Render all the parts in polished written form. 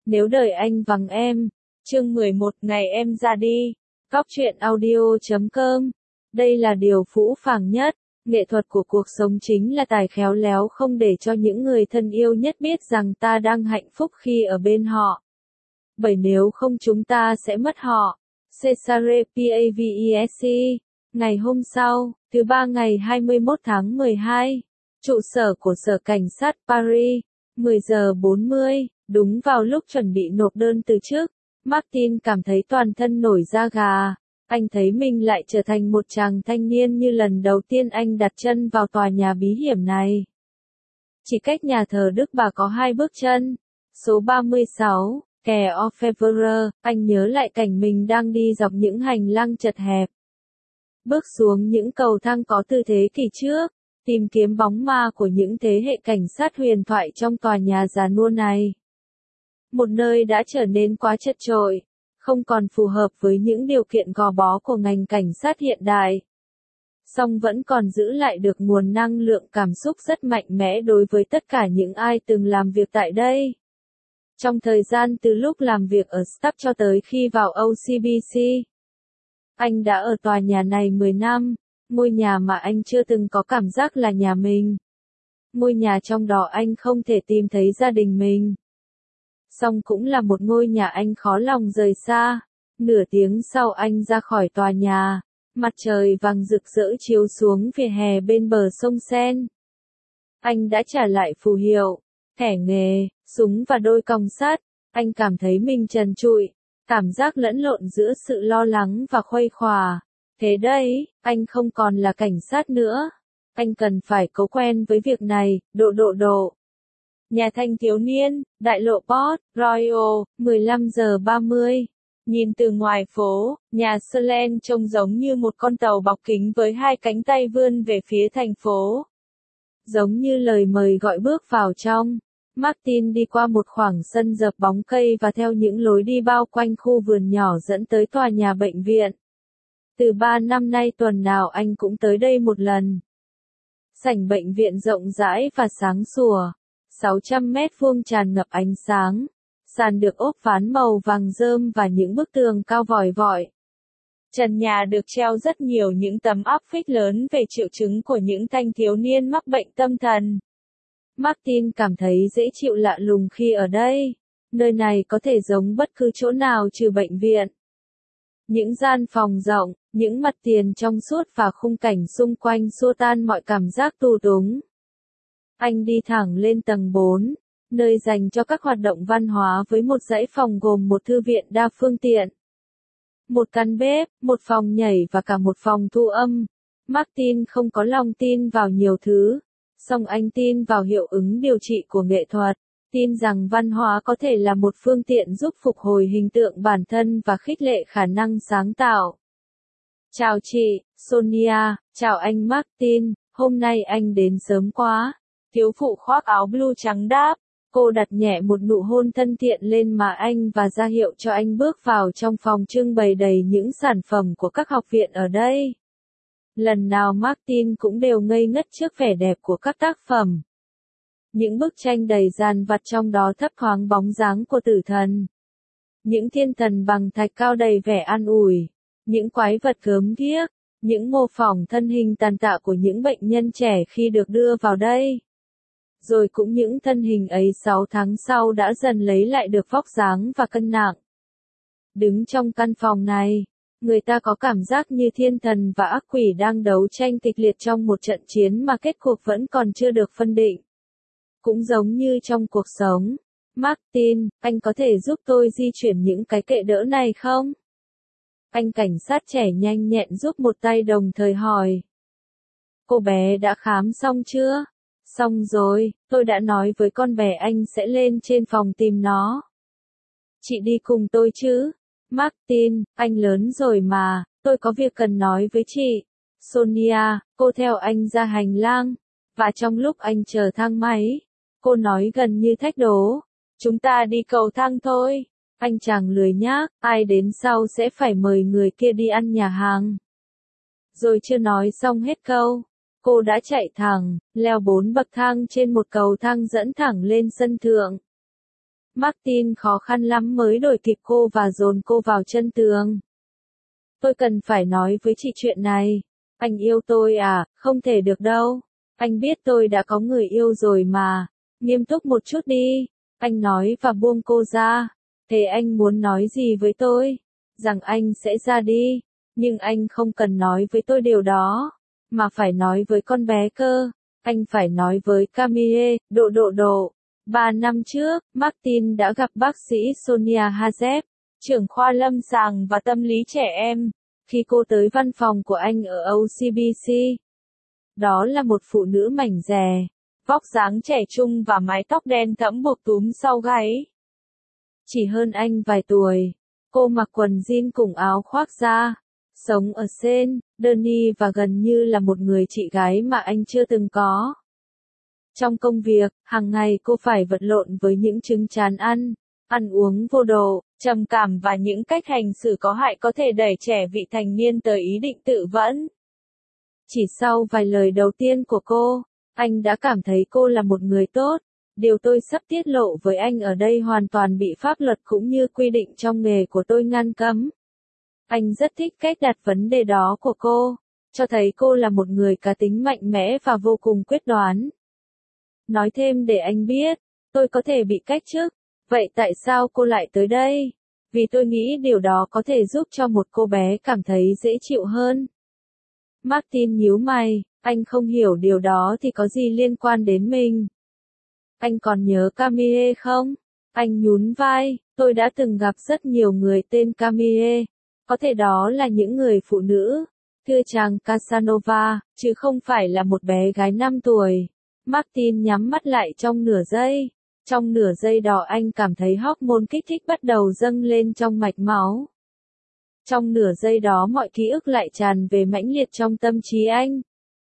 Nếu đời anh vắng em. Chương 11 ngày em ra đi. Góc truyện audio.com. Đây là điều phũ phàng nhất. Nghệ thuật của cuộc sống chính là tài khéo léo không để cho những người thân yêu nhất biết rằng ta đang hạnh phúc khi ở bên họ. Bởi nếu không chúng ta sẽ mất họ. Cesare Pavese. Ngày hôm sau, thứ ba ngày 21 tháng 12, trụ sở của Sở Cảnh sát Paris, 10 giờ 40, đúng vào lúc chuẩn bị nộp đơn từ chức, Martin cảm thấy toàn thân nổi da gà. Anh thấy mình lại trở thành một chàng thanh niên như lần đầu tiên anh đặt chân vào tòa nhà bí hiểm này. Chỉ cách nhà thờ Đức Bà có 2 bước chân. Số 36, kè Orfevre, anh nhớ lại cảnh mình đang đi dọc những hành lang chật hẹp. Bước xuống những cầu thang có từ thế kỷ trước, tìm kiếm bóng ma của những thế hệ cảnh sát huyền thoại trong tòa nhà già nua này. Một nơi đã trở nên quá chật chội, không còn phù hợp với những điều kiện gò bó của ngành cảnh sát hiện đại. Song vẫn còn giữ lại được nguồn năng lượng cảm xúc rất mạnh mẽ đối với tất cả những ai từng làm việc tại đây. Trong thời gian từ lúc làm việc ở Staff cho tới khi vào OCBC, anh đã ở tòa nhà này 10 năm, ngôi nhà mà anh chưa từng có cảm giác là nhà mình. Ngôi nhà trong đó anh không thể tìm thấy gia đình mình. Song cũng là một ngôi nhà anh khó lòng rời xa. Nửa tiếng sau anh ra khỏi tòa nhà, mặt trời vàng rực rỡ chiếu xuống vỉa hè bên bờ sông Sen. Anh đã trả lại phù hiệu, thẻ nghề, súng và đôi còng sắt. Anh cảm thấy mình trần trụi, cảm giác lẫn lộn giữa sự lo lắng và khuây khỏa. Thế đấy, anh không còn là cảnh sát nữa. Anh cần phải cố quen với việc này, độ. Nhà thanh thiếu niên, đại lộ Port Royal, 15 giờ 30. Nhìn từ ngoài phố, nhà Selen trông giống như một con tàu bọc kính với 2 cánh tay vươn về phía thành phố. Giống như lời mời gọi bước vào trong. Martin đi qua một khoảng sân dợp bóng cây và theo những lối đi bao quanh khu vườn nhỏ dẫn tới tòa nhà bệnh viện. Từ 3 năm nay tuần nào anh cũng tới đây một lần. Sảnh bệnh viện rộng rãi và sáng sủa. 600 mét vuông tràn ngập ánh sáng. Sàn được ốp ván màu vàng rơm và những bức tường cao vòi vọi. Trần nhà được treo rất nhiều những tấm áp phích lớn về triệu chứng của những thanh thiếu niên mắc bệnh tâm thần. Martin cảm thấy dễ chịu lạ lùng khi ở đây. Nơi này có thể giống bất cứ chỗ nào trừ bệnh viện. Những gian phòng rộng, những mặt tiền trong suốt và khung cảnh xung quanh xua tan mọi cảm giác tù túng. Anh đi thẳng lên tầng 4, nơi dành cho các hoạt động văn hóa với một dãy phòng gồm một thư viện đa phương tiện, một căn bếp, một phòng nhảy và cả một phòng thu âm. Martin không có lòng tin vào nhiều thứ, song anh tin vào hiệu ứng điều trị của nghệ thuật, tin rằng văn hóa có thể là một phương tiện giúp phục hồi hình tượng bản thân và khích lệ khả năng sáng tạo. Chào chị, Sonia, chào anh Martin, hôm nay anh đến sớm quá. Thiếu phụ khoác áo blue trắng đáp. Cô đặt nhẹ một nụ hôn thân thiện lên má anh và ra hiệu cho anh bước vào trong phòng trưng bày đầy những sản phẩm của các học viện ở đây. Lần nào Martin cũng đều ngây ngất trước vẻ đẹp của các tác phẩm. Những bức tranh đầy dàn vặt trong đó thấp thoáng bóng dáng của tử thần. Những thiên thần bằng thạch cao đầy vẻ an ủi. Những quái vật gớm ghiếc. Những mô phỏng thân hình tàn tạ của những bệnh nhân trẻ khi được đưa vào đây. Rồi cũng những thân hình ấy 6 tháng sau đã dần lấy lại được vóc dáng và cân nặng. Đứng trong căn phòng này, người ta có cảm giác như thiên thần và ác quỷ đang đấu tranh kịch liệt trong một trận chiến mà kết cuộc vẫn còn chưa được phân định. Cũng giống như trong cuộc sống. Martin, anh có thể giúp tôi di chuyển những cái kệ đỡ này không? Anh cảnh sát trẻ nhanh nhẹn giúp một tay đồng thời hỏi. Cô bé đã khám xong chưa? Xong rồi, tôi đã nói với con bé anh sẽ lên trên phòng tìm nó. Chị đi cùng tôi chứ? Martin, anh lớn rồi mà, tôi có việc cần nói với chị. Sonia, cô theo anh ra hành lang. Và trong lúc anh chờ thang máy, cô nói gần như thách đố. Chúng ta đi cầu thang thôi. Anh chàng lười nhác, ai đến sau sẽ phải mời người kia đi ăn nhà hàng. Rồi chưa nói xong hết câu. Cô đã chạy thẳng, leo 4 bậc thang trên một cầu thang dẫn thẳng lên sân thượng. Martin khó khăn lắm mới đuổi kịp cô và dồn cô vào chân tường. Tôi cần phải nói với chị chuyện này. Anh yêu tôi à, không thể được đâu. Anh biết tôi đã có người yêu rồi mà. Nghiêm túc một chút đi. Anh nói và buông cô ra. Thế anh muốn nói gì với tôi? Rằng anh sẽ ra đi. Nhưng anh không cần nói với tôi điều đó. Mà phải nói với con bé cơ. Anh phải nói với Camille, độ. 3 năm trước, Martin đã gặp bác sĩ Sonia Hazep, trưởng khoa lâm sàng và tâm lý trẻ em, khi cô tới văn phòng của anh ở OCBC. Đó là một phụ nữ mảnh dè, vóc dáng trẻ trung và mái tóc đen thẫm buộc túm sau gáy. Chỉ hơn anh vài tuổi, cô mặc quần jean cùng áo khoác da, sống ở Saint Denis và gần như là một người chị gái mà anh chưa từng có. Trong công việc, hàng ngày cô phải vật lộn với những chứng chán ăn uống vô độ, trầm cảm và những cách hành xử có hại có thể đẩy trẻ vị thành niên tới ý định tự vẫn. Chỉ sau vài lời đầu tiên của cô, anh đã cảm thấy cô là một người tốt. Điều tôi sắp tiết lộ với anh ở đây hoàn toàn bị pháp luật cũng như quy định trong nghề của tôi ngăn cấm. Anh rất thích cách đặt vấn đề đó của cô, cho thấy cô là một người cá tính mạnh mẽ và vô cùng quyết đoán. Nói thêm để anh biết, tôi có thể bị cách chức. Vậy tại sao cô lại tới đây? Vì tôi nghĩ điều đó có thể giúp cho một cô bé cảm thấy dễ chịu hơn. Martin nhíu mày, anh không hiểu điều đó thì có gì liên quan đến mình. Anh còn nhớ Camille không? Anh nhún vai, tôi đã từng gặp rất nhiều người tên Camille. Có thể đó là những người phụ nữ. Thưa chàng Casanova, chứ không phải là một bé gái 5 tuổi. Martin nhắm mắt lại trong nửa giây. Trong nửa giây đó anh cảm thấy hormone kích thích bắt đầu dâng lên trong mạch máu. Trong nửa giây đó mọi ký ức lại tràn về mãnh liệt trong tâm trí anh.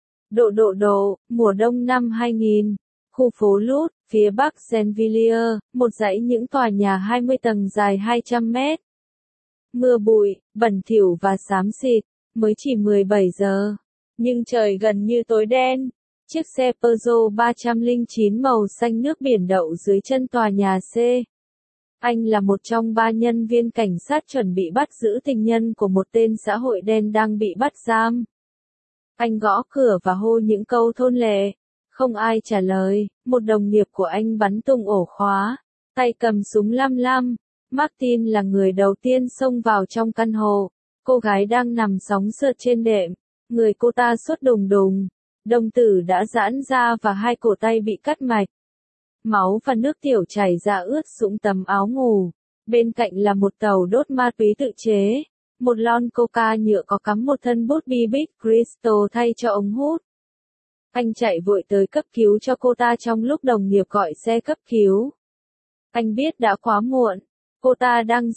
Mùa đông năm 2000, khu phố Lút, phía bắc Saint-Villiers, một dãy những tòa nhà 20 tầng dài 200 mét. Mưa bụi, bẩn thỉu và xám xịt, mới chỉ 17 giờ. Nhưng trời gần như tối đen. Chiếc xe Peugeot 309 màu xanh nước biển đậu dưới chân tòa nhà C. Anh là một trong 3 nhân viên cảnh sát chuẩn bị bắt giữ tình nhân của một tên xã hội đen đang bị bắt giam. Anh gõ cửa và hô những câu thôn lệ. Không ai trả lời, một đồng nghiệp của anh bắn tung ổ khóa, tay cầm súng lam. Martin là người đầu tiên xông vào trong căn hộ. Cô gái đang nằm sóng sượt trên đệm, người cô ta sốt đùng đùng. Đồng tử đã giãn ra và hai cổ tay bị cắt mạch. Máu và nước tiểu chảy ra ướt sũng tấm áo ngủ. Bên cạnh là một tàu đốt ma túy tự chế. Một lon coca nhựa có cắm một thân bút bi Big Crystal thay cho ống hút. Anh chạy vội tới cấp cứu cho cô ta trong lúc đồng nghiệp gọi xe cấp cứu. Anh biết đã quá muộn. Cô ta đang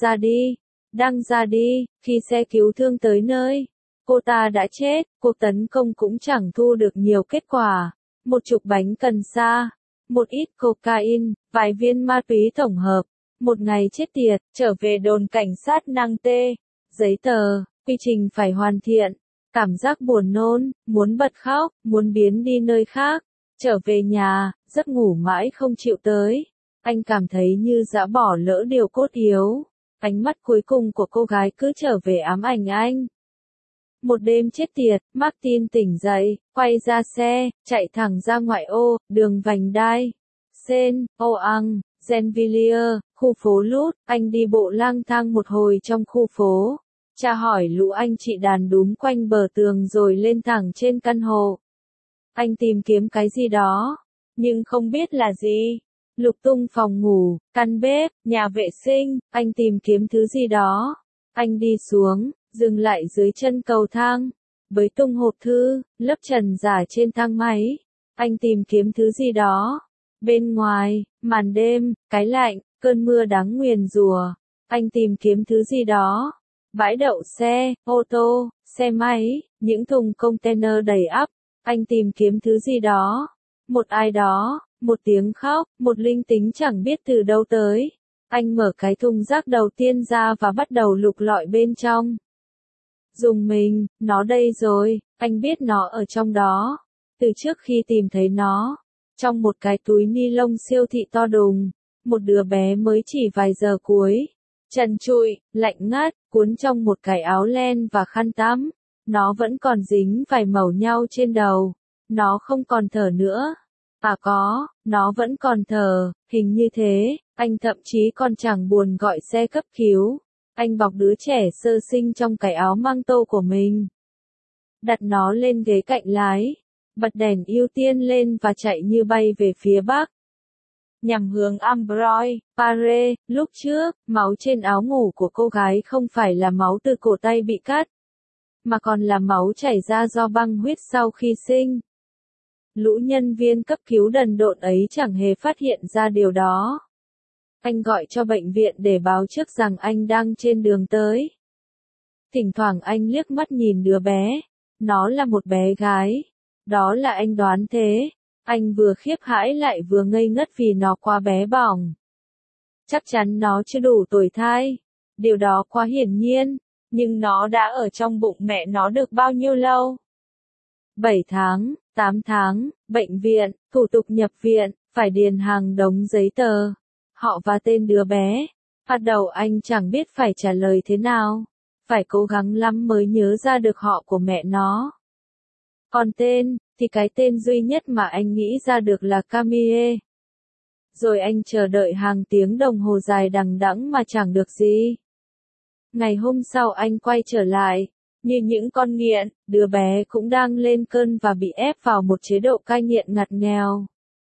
ra đi, khi xe cứu thương tới nơi. Cô ta đã chết, cuộc tấn công cũng chẳng thu được nhiều kết quả. Một chục bánh cần sa, một ít cocaine, vài viên ma túy tổng hợp. Một ngày chết tiệt, trở về đồn cảnh sát Năng Tê. Giấy tờ, quy trình phải hoàn thiện. Cảm giác buồn nôn, muốn bật khóc, muốn biến đi nơi khác. Trở về nhà, giấc ngủ mãi không chịu tới. Anh cảm thấy như đã bỏ lỡ điều cốt yếu. Ánh mắt cuối cùng của cô gái cứ trở về ám ảnh anh. Một đêm chết tiệt, Martin tỉnh dậy, quay ra xe, chạy thẳng ra ngoại ô, đường vành đai. Saint-Ouen, Gennevilliers, khu phố Lút, anh đi bộ lang thang một hồi trong khu phố. Tra hỏi lũ anh chị đàn đúm quanh bờ tường rồi lên thẳng trên căn hộ. Anh tìm kiếm cái gì đó, nhưng không biết là gì. Lục tung phòng ngủ, căn bếp, nhà vệ sinh, anh tìm kiếm thứ gì đó. Anh đi xuống, dừng lại dưới chân cầu thang, bới tung hộp thư, lấp trần giả trên thang máy. Anh tìm kiếm thứ gì đó. Bên ngoài, màn đêm, cái lạnh, cơn mưa đáng nguyền rủa. Anh tìm kiếm thứ gì đó. Bãi đậu xe, ô tô, xe máy, những thùng container đầy ắp. Anh tìm kiếm thứ gì đó. Một ai đó, một tiếng khóc, một linh tính chẳng biết từ đâu tới. Anh mở cái thùng rác đầu tiên ra và bắt đầu lục lọi bên trong. Dùng mình, nó đây rồi, anh biết nó ở trong đó. Từ trước khi tìm thấy nó, trong một cái túi ni lông siêu thị to đùng, một đứa bé mới chỉ vài giờ cuối, trần trụi, lạnh ngắt, cuốn trong một cái áo len và khăn tắm. Nó vẫn còn dính vài mẩu nhau trên đầu. Nó không còn thở nữa. À có, nó vẫn còn thở, hình như thế. Anh thậm chí còn chẳng buồn gọi xe cấp cứu. Anh bọc đứa trẻ sơ sinh trong cái áo măng tô của mình. Đặt nó lên ghế cạnh lái. Bật đèn ưu tiên lên và chạy như bay về phía bắc. Nhằm hướng Ambroise, Paris. Lúc trước, máu trên áo ngủ của cô gái không phải là máu từ cổ tay bị cắt, mà còn là máu chảy ra do băng huyết sau khi sinh. Lũ nhân viên cấp cứu đần độn ấy chẳng hề phát hiện ra điều đó. Anh gọi cho bệnh viện để báo trước rằng anh đang trên đường tới. Thỉnh thoảng anh liếc mắt nhìn đứa bé. Nó là một bé gái. Đó là anh đoán thế. Anh vừa khiếp hãi lại vừa ngây ngất vì nó quá bé bỏng. Chắc chắn nó chưa đủ tuổi thai. Điều đó quá hiển nhiên. Nhưng nó đã ở trong bụng mẹ nó được bao nhiêu lâu? 7 tháng, 8 tháng, bệnh viện, thủ tục nhập viện, phải điền hàng đống giấy tờ. Họ và tên đứa bé. Bắt đầu anh chẳng biết phải trả lời thế nào. Phải cố gắng lắm mới nhớ ra được họ của mẹ nó. Còn tên, thì cái tên duy nhất mà anh nghĩ ra được là Camille. Rồi anh chờ đợi hàng tiếng đồng hồ dài đằng đẵng mà chẳng được gì. Ngày hôm sau anh quay trở lại. Như những con nghiện, đứa bé cũng đang lên cơn và bị ép vào một chế độ cai nghiện ngặt nghèo.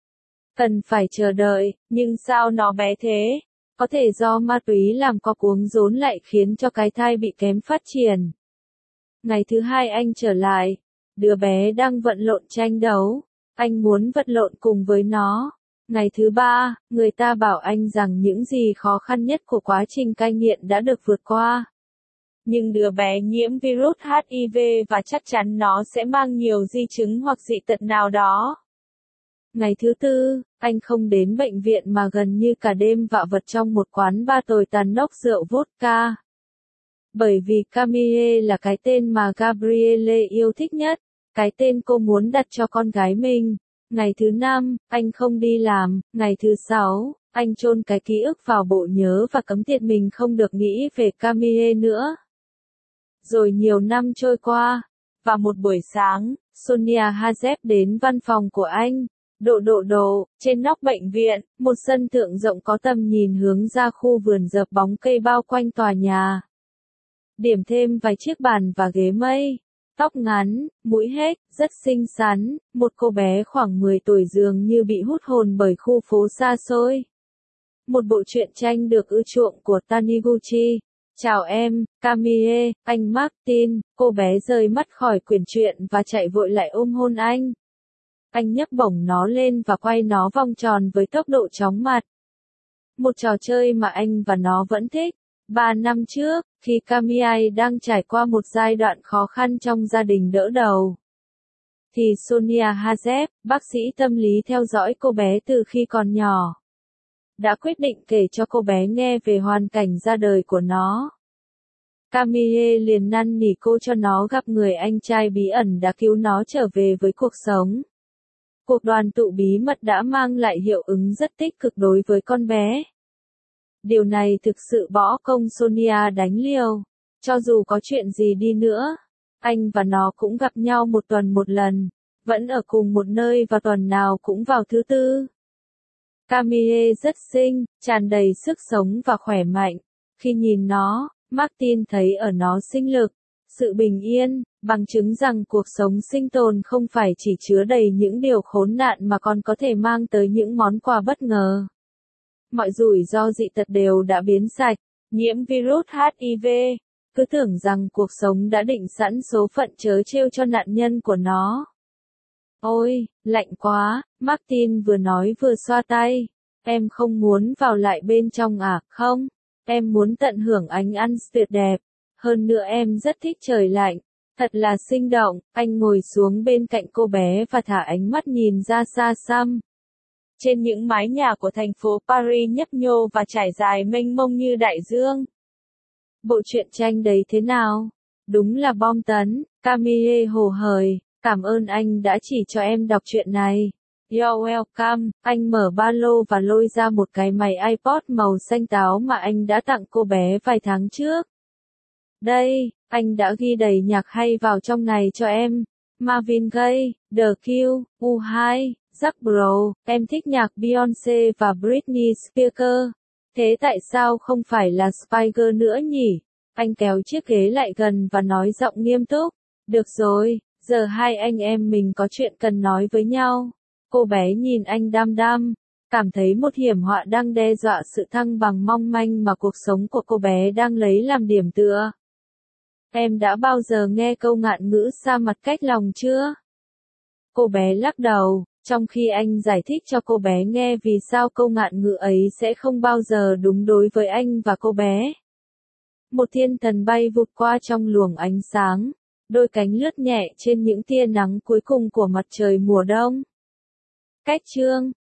Cần phải chờ đợi, nhưng sao nó bé thế? Có thể do ma túy làm co cuống rốn lại khiến cho cái thai bị kém phát triển. Ngày thứ hai anh trở lại. Đứa bé đang vận lộn tranh đấu. Anh muốn vật lộn cùng với nó. Ngày thứ ba, người ta bảo anh rằng những gì khó khăn nhất của quá trình cai nghiện đã được vượt qua. Nhưng đứa bé nhiễm virus HIV và chắc chắn nó sẽ mang nhiều di chứng hoặc dị tật nào đó. Ngày thứ tư, anh không đến bệnh viện mà gần như cả đêm vạ vật trong một quán bar tồi tàn nốc rượu vodka. Bởi vì Camille là cái tên mà Gabrielle yêu thích nhất, cái tên cô muốn đặt cho con gái mình. Ngày thứ năm, anh không đi làm. Ngày thứ sáu, anh chôn cái ký ức vào bộ nhớ và cấm tiệt mình không được nghĩ về Camille nữa. Rồi nhiều năm trôi qua, và một buổi sáng, Sonia Hazep đến văn phòng của anh. Trên nóc bệnh viện, một sân thượng rộng có tầm nhìn hướng ra khu vườn dợp bóng cây bao quanh tòa nhà. Điểm thêm vài chiếc bàn và ghế mây. Tóc ngắn, mũi héc, rất xinh xắn, một cô bé khoảng 10 tuổi dường như bị hút hồn bởi khu phố xa xôi. Một bộ truyện tranh được ưa chuộng của Taniguchi. Chào em, Camille, anh Martin. Cô bé rời mắt khỏi quyển truyện và chạy vội lại ôm hôn anh. Anh nhấc bổng nó lên và quay nó vòng tròn với tốc độ chóng mặt. Một trò chơi mà anh và nó vẫn thích. 3 năm trước, khi Camille đang trải qua một giai đoạn khó khăn trong gia đình đỡ đầu, thì Sonia Hazep, bác sĩ tâm lý theo dõi cô bé từ khi còn nhỏ, đã quyết định kể cho cô bé nghe về hoàn cảnh ra đời của nó. Camille liền năn nỉ cô cho nó gặp người anh trai bí ẩn đã cứu nó trở về với cuộc sống. Cuộc đoàn tụ bí mật đã mang lại hiệu ứng rất tích cực đối với con bé. Điều này thực sự bỏ công Sonia đánh liều. Cho dù có chuyện gì đi nữa, anh và nó cũng gặp nhau một tuần một lần, vẫn ở cùng một nơi và tuần nào cũng vào thứ tư. Camille rất xinh, tràn đầy sức sống và khỏe mạnh. Khi nhìn nó, Martin thấy ở nó sinh lực, sự bình yên, bằng chứng rằng cuộc sống sinh tồn không phải chỉ chứa đầy những điều khốn nạn mà còn có thể mang tới những món quà bất ngờ. Mọi rủi ro dị tật đều đã biến sạch. Nhiễm virus HIV, cứ tưởng rằng cuộc sống đã định sẵn số phận trớ trêu cho nạn nhân của nó. Ôi, lạnh quá, Martin vừa nói vừa xoa tay. Em không muốn vào lại bên trong à, không? Em muốn tận hưởng ánh ăn tuyệt đẹp. Hơn nữa em rất thích trời lạnh. Thật là sinh động. Anh ngồi xuống bên cạnh cô bé và thả ánh mắt nhìn ra xa xăm. Trên những mái nhà của thành phố Paris nhấp nhô và trải dài mênh mông như đại dương. Bộ truyện tranh đấy thế nào? Đúng là bom tấn. Camille hồ hởi. Cảm ơn anh đã chỉ cho em đọc truyện này. You're welcome. Anh mở ba lô và lôi ra một cái máy iPod màu xanh táo mà anh đã tặng cô bé vài tháng trước. Đây, anh đã ghi đầy nhạc hay vào trong này cho em. Marvin Gaye, The Cure, U2, Zac Brown, em thích nhạc Beyoncé và Britney Spears. Thế tại sao không phải là Spiger nữa nhỉ? Anh kéo chiếc ghế lại gần và nói giọng nghiêm túc. Được rồi, giờ hai anh em mình có chuyện cần nói với nhau. Cô bé nhìn anh đăm đăm, cảm thấy một hiểm họa đang đe dọa sự thăng bằng mong manh mà cuộc sống của cô bé đang lấy làm điểm tựa. Em đã bao giờ nghe câu ngạn ngữ xa mặt cách lòng chưa? Cô bé lắc đầu, trong khi anh giải thích cho cô bé nghe vì sao câu ngạn ngữ ấy sẽ không bao giờ đúng đối với anh và cô bé. Một thiên thần bay vụt qua trong luồng ánh sáng, đôi cánh lướt nhẹ trên những tia nắng cuối cùng của mặt trời mùa đông. Cách chương